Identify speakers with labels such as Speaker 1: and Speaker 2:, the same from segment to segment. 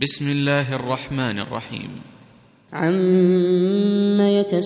Speaker 1: بسم الله الرحمن الرحيم.
Speaker 2: عم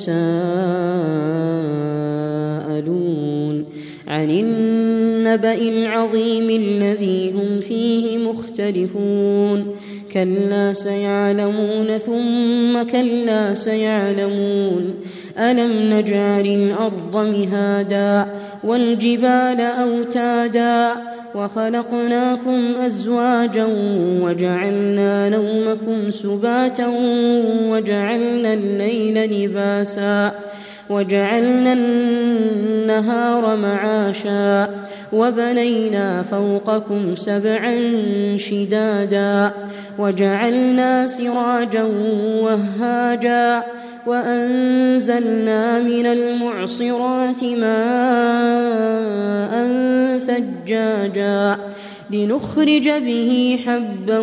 Speaker 2: يتساءلون عن النبأ العظيم الذي هم فيه مختلفون كلا سيعلمون ثم كلا سيعلمون ألم نجعل الأرض مهادا والجبال أوتادا وخلقناكم أزواجا وجعلنا نومكم سباتا وجعلنا الليل لباسا وجعلنا النهار معاشا وبنينا فوقكم سبعا شدادا وجعلنا سراجا وهاجا وأنزلنا من المعصرات ماء ثجاجا لنخرج به حبا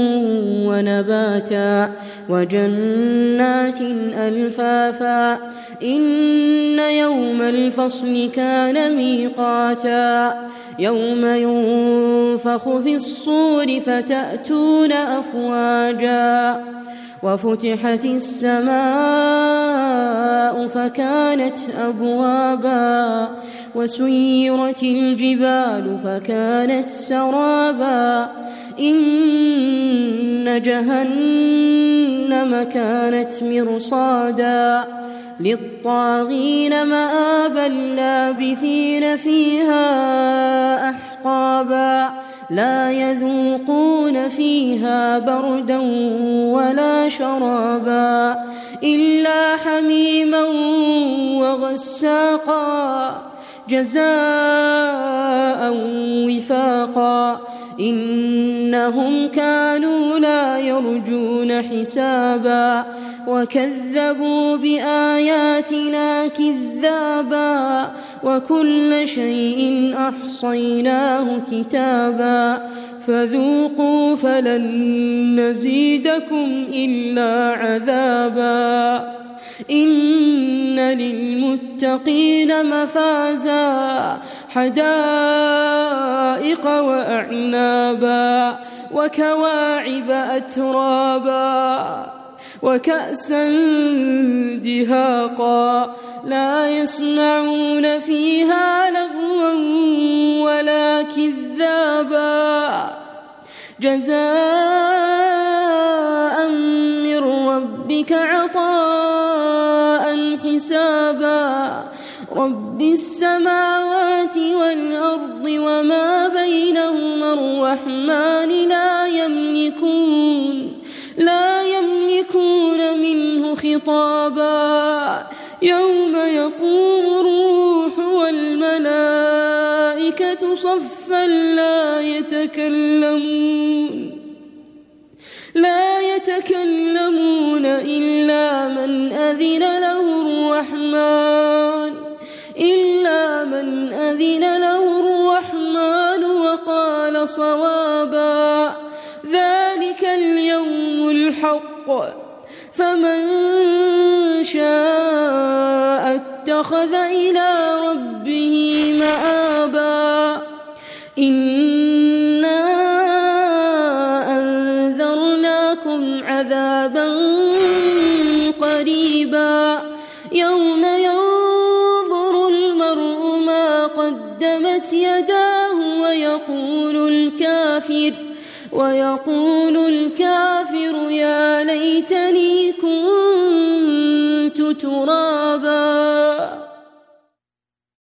Speaker 2: ونباتا وجنات ألفافا إن يوم الفصل كان ميقاتا يوم ينفخ في الصور فتأتون أفواجا وفتحت السماء فكانت أبوابا وسيرت الجبال فكانت سرابا إن جهنم كانت مرصادا للطاغين مآبا لابثين فيها أحقابا لا يذوقون فيها بردا ولا شرابا إلا حميما وغساقا جزاء وفاقا إنهم كانوا لا يرجون حسابا وكذبوا بآياتنا كذابا وكل شيء أحصيناه كتابا فذوقوا فلن نزيدكم إلا عذابا إن للمتقين مفازا حدائق وأعنابا وكواعب أترابا وكأسا دهاقا لا يسمعون فيها لغوا ولا كذابا جزاء من ربك عطاء حسابا رب السماوات والأرض وما بينهما الرحمن لا يملكون منه خطابا يوم يقوم الروح والملائكة صفا لا يتكلمون إلا من أذن له الرحمن وقال صوابا ذلك اليوم الحق فمن شاء اتخذ إلى ربه مآبا إنا أنذرناكم عذابا قريبا يوم ينظر المرء ما قدمت يداه ويقول الكافر يا ليتني كنت ترابا.